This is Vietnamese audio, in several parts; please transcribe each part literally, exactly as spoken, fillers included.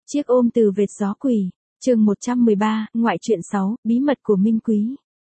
Chiếc ôm từ vệt gió quỷ, chương một trăm mười ba, ngoại truyện sáu, bí mật của Minh Quý.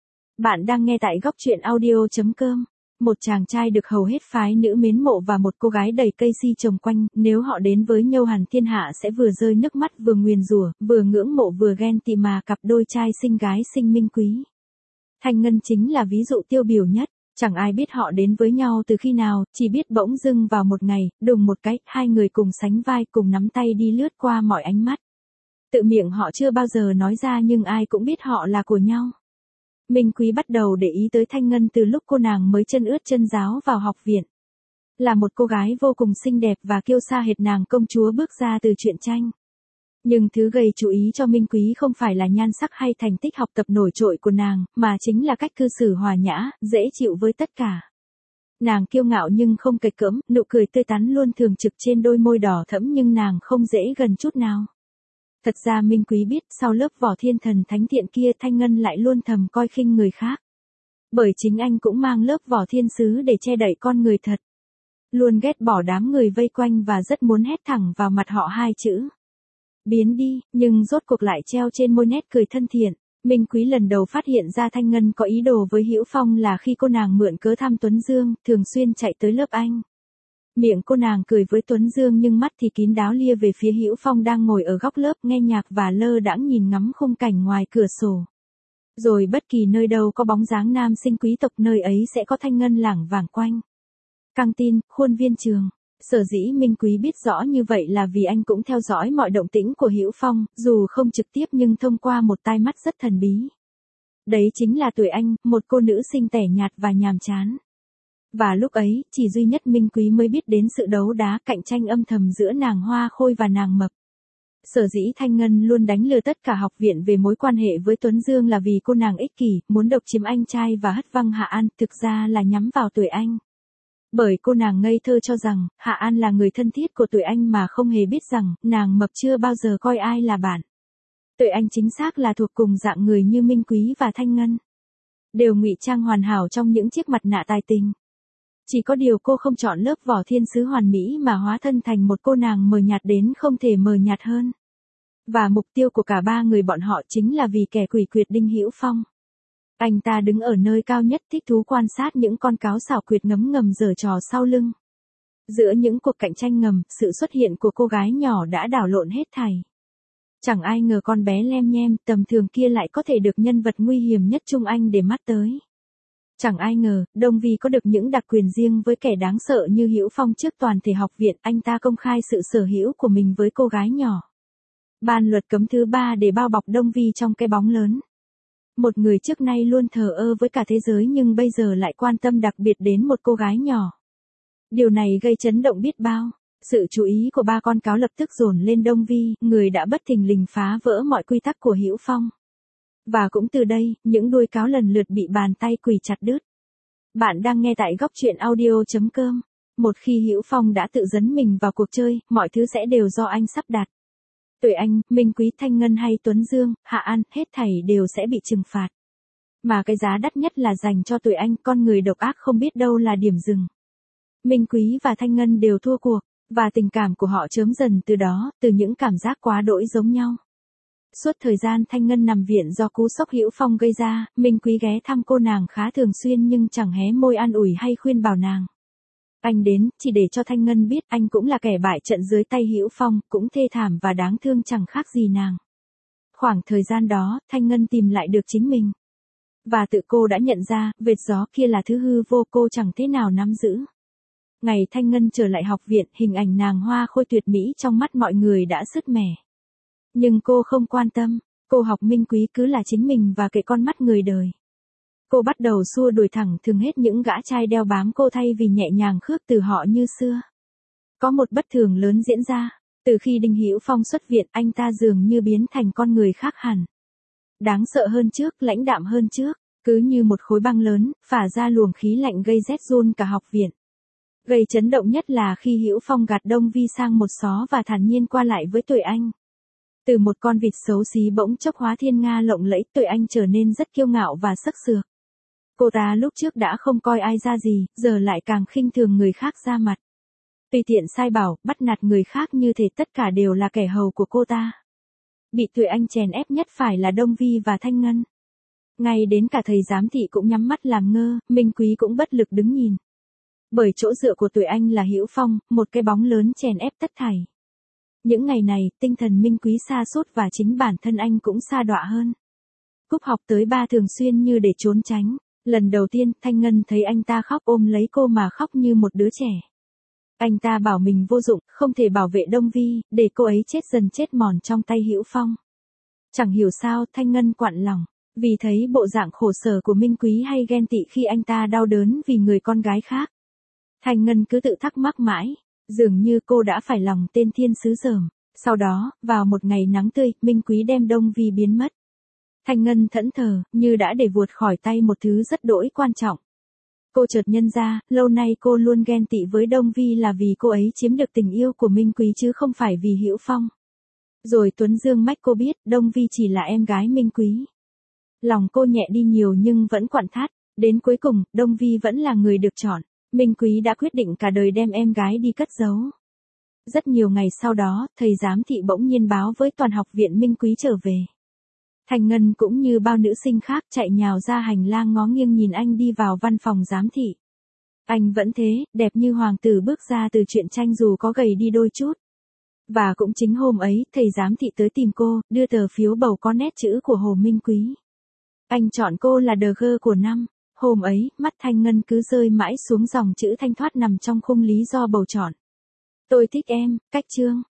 Bạn đang nghe tại góc truyện audio.com. Một chàng trai được hầu hết phái nữ mến mộ và một cô gái đầy cây si trồng quanh, nếu họ đến với nhau hẳn thiên hạ sẽ vừa rơi nước mắt vừa nguyền rủa, vừa ngưỡng mộ vừa ghen tị mà cặp đôi trai xinh gái xinh Minh Quý. Thanh Ngân chính là ví dụ tiêu biểu nhất. Chẳng ai biết họ đến với nhau từ khi nào, chỉ biết bỗng dưng vào một ngày, đùng một cái, hai người cùng sánh vai cùng nắm tay đi lướt qua mọi ánh mắt. Tự miệng họ chưa bao giờ nói ra nhưng ai cũng biết họ là của nhau. Minh Quý bắt đầu để ý tới Thanh Ngân từ lúc cô nàng mới chân ướt chân ráo vào học viện. Là một cô gái vô cùng xinh đẹp và kiêu sa hệt nàng công chúa bước ra từ truyện tranh. Nhưng thứ gây chú ý cho Minh Quý không phải là nhan sắc hay thành tích học tập nổi trội của nàng, mà chính là cách cư xử hòa nhã, dễ chịu với tất cả. Nàng kiêu ngạo nhưng không kịch cỡm, nụ cười tươi tắn luôn thường trực trên đôi môi đỏ thẫm nhưng nàng không dễ gần chút nào. Thật ra Minh Quý biết sau lớp vỏ thiên thần thánh thiện kia Thanh Ngân lại luôn thầm coi khinh người khác. Bởi chính anh cũng mang lớp vỏ thiên sứ để che đậy con người thật. Luôn ghét bỏ đám người vây quanh và rất muốn hét thẳng vào mặt họ hai chữ. Biến đi, nhưng rốt cuộc lại treo trên môi nét cười thân thiện. Minh Quý lần đầu phát hiện ra Thanh Ngân có ý đồ với Hữu Phong là khi cô nàng mượn cớ thăm Tuấn Dương, thường xuyên chạy tới lớp anh. Miệng cô nàng cười với Tuấn Dương nhưng mắt thì kín đáo lia về phía Hữu Phong đang ngồi ở góc lớp nghe nhạc và lơ đãng nhìn ngắm khung cảnh ngoài cửa sổ. Rồi bất kỳ nơi đâu có bóng dáng nam sinh quý tộc nơi ấy sẽ có Thanh Ngân lảng vảng quanh. Căng tin, khuôn viên trường. Sở dĩ Minh Quý biết rõ như vậy là vì anh cũng theo dõi mọi động tĩnh của Hữu Phong, dù không trực tiếp nhưng thông qua một tai mắt rất thần bí. Đấy chính là tuổi anh, một cô nữ sinh tẻ nhạt và nhàm chán. Và lúc ấy, chỉ duy nhất Minh Quý mới biết đến sự đấu đá cạnh tranh âm thầm giữa nàng Hoa Khôi và nàng Mập. Sở dĩ Thanh Ngân luôn đánh lừa tất cả học viện về mối quan hệ với Tuấn Dương là vì cô nàng ích kỷ, muốn độc chiếm anh trai và hất văng Hạ An, thực ra là nhắm vào tuổi anh. Bởi cô nàng ngây thơ cho rằng, Hạ An là người thân thiết của tuổi anh mà không hề biết rằng, nàng Mập chưa bao giờ coi ai là bạn. Tuổi anh chính xác là thuộc cùng dạng người như Minh Quý và Thanh Ngân. Đều ngụy trang hoàn hảo trong những chiếc mặt nạ tài tình. Chỉ có điều cô không chọn lớp vỏ thiên sứ hoàn mỹ mà hóa thân thành một cô nàng mờ nhạt đến không thể mờ nhạt hơn. Và mục tiêu của cả ba người bọn họ chính là vì kẻ quỷ quyệt Đinh Hữu Phong. Anh ta đứng ở nơi cao nhất thích thú quan sát những con cáo xảo quyệt ngấm ngầm giở trò sau lưng. Giữa những cuộc cạnh tranh ngầm, sự xuất hiện của cô gái nhỏ đã đảo lộn hết thảy. Chẳng ai ngờ con bé lem nhem tầm thường kia lại có thể được nhân vật nguy hiểm nhất Trung Anh để mắt tới. Chẳng ai ngờ, Đông Vi có được những đặc quyền riêng với kẻ đáng sợ như Hữu Phong trước toàn thể học viện, anh ta công khai sự sở hữu của mình với cô gái nhỏ. Ban luật cấm thứ ba để bao bọc Đông Vi trong cái bóng lớn. Một người trước nay luôn thờ ơ với cả thế giới nhưng bây giờ lại quan tâm đặc biệt đến một cô gái nhỏ. Điều này gây chấn động biết bao. Sự chú ý của ba con cáo lập tức dồn lên Đông Vi, người đã bất thình lình phá vỡ mọi quy tắc của Hữu Phong. Và cũng từ đây, những đuôi cáo lần lượt bị bàn tay quỷ chặt đứt. Bạn đang nghe tại góc truyện audio.com. Một khi Hữu Phong đã tự dấn mình vào cuộc chơi, mọi thứ sẽ đều do anh sắp đặt. Tuổi anh, Minh Quý, Thanh Ngân hay Tuấn Dương, Hạ An, hết thảy đều sẽ bị trừng phạt. Mà cái giá đắt nhất là dành cho tuổi anh, con người độc ác không biết đâu là điểm dừng. Minh Quý và Thanh Ngân đều thua cuộc, và tình cảm của họ chớm dần từ đó, từ những cảm giác quá đỗi giống nhau. Suốt thời gian Thanh Ngân nằm viện do cú sốc Hữu Phong gây ra, Minh Quý ghé thăm cô nàng khá thường xuyên nhưng chẳng hé môi an ủi hay khuyên bảo nàng. Anh đến, chỉ để cho Thanh Ngân biết anh cũng là kẻ bại trận dưới tay Hữu Phong, cũng thê thảm và đáng thương chẳng khác gì nàng. Khoảng thời gian đó, Thanh Ngân tìm lại được chính mình. Và tự cô đã nhận ra, vệt gió kia là thứ hư vô cô chẳng thế nào nắm giữ. Ngày Thanh Ngân trở lại học viện, hình ảnh nàng Hoa Khôi tuyệt mỹ trong mắt mọi người đã sứt mẻ. Nhưng cô không quan tâm, cô học Minh Quý cứ là chính mình và kệ con mắt người đời. Cô bắt đầu xua đuổi thẳng thừng hết những gã trai đeo bám cô thay vì nhẹ nhàng khước từ họ như xưa. Có một bất thường lớn diễn ra, từ khi Đinh Hữu Phong xuất viện anh ta dường như biến thành con người khác hẳn. Đáng sợ hơn trước, lãnh đạm hơn trước, cứ như một khối băng lớn, phả ra luồng khí lạnh gây rét run cả học viện. Gây chấn động nhất là khi Hữu Phong gạt Đông Vi sang một xó và thản nhiên qua lại với tuổi anh. Từ một con vịt xấu xí bỗng chốc hóa thiên nga lộng lẫy, tuổi anh trở nên rất kiêu ngạo và sắc sược. Cô ta lúc trước đã không coi ai ra gì, giờ lại càng khinh thường người khác ra mặt. Tùy tiện sai bảo, bắt nạt người khác như thể tất cả đều là kẻ hầu của cô ta. Bị Tuệ Anh chèn ép nhất phải là Đông Vi và Thanh Ngân. Ngay đến cả thầy giám thị cũng nhắm mắt làm ngơ, Minh Quý cũng bất lực đứng nhìn. Bởi chỗ dựa của Tuệ Anh là Hữu Phong, một cái bóng lớn chèn ép tất thảy. Những ngày này, tinh thần Minh Quý sa sút và chính bản thân anh cũng sa đọa hơn. Cúp học tới ba thường xuyên như để trốn tránh. Lần đầu tiên, Thanh Ngân thấy anh ta khóc ôm lấy cô mà khóc như một đứa trẻ. Anh ta bảo mình vô dụng, không thể bảo vệ Đông Vi, để cô ấy chết dần chết mòn trong tay Hữu Phong. Chẳng hiểu sao, Thanh Ngân quặn lòng, vì thấy bộ dạng khổ sở của Minh Quý hay ghen tị khi anh ta đau đớn vì người con gái khác. Thanh Ngân cứ tự thắc mắc mãi, dường như cô đã phải lòng tên thiên sứ dởm. Sau đó, vào một ngày nắng tươi, Minh Quý đem Đông Vi biến mất. Thanh Ngân thẫn thờ, như đã để vuột khỏi tay một thứ rất đỗi quan trọng. Cô chợt nhận ra, lâu nay cô luôn ghen tị với Đông Vi là vì cô ấy chiếm được tình yêu của Minh Quý chứ không phải vì Hữu Phong. Rồi Tuấn Dương mách cô biết, Đông Vi chỉ là em gái Minh Quý. Lòng cô nhẹ đi nhiều nhưng vẫn quặn thắt, đến cuối cùng, Đông Vi vẫn là người được chọn. Minh Quý đã quyết định cả đời đem em gái đi cất giấu. Rất nhiều ngày sau đó, thầy giám thị bỗng nhiên báo với toàn học viện Minh Quý trở về. Thanh Ngân cũng như bao nữ sinh khác chạy nhào ra hành lang ngó nghiêng nhìn anh đi vào văn phòng giám thị. Anh vẫn thế, đẹp như hoàng tử bước ra từ truyện tranh dù có gầy đi đôi chút. Và cũng chính hôm ấy, thầy giám thị tới tìm cô, đưa tờ phiếu bầu có nét chữ của Hồ Minh Quý. Anh chọn cô là The Girl của năm. Hôm ấy, mắt Thanh Ngân cứ rơi mãi xuống dòng chữ thanh thoát nằm trong khung lý do bầu chọn. Tôi thích em, cách chương.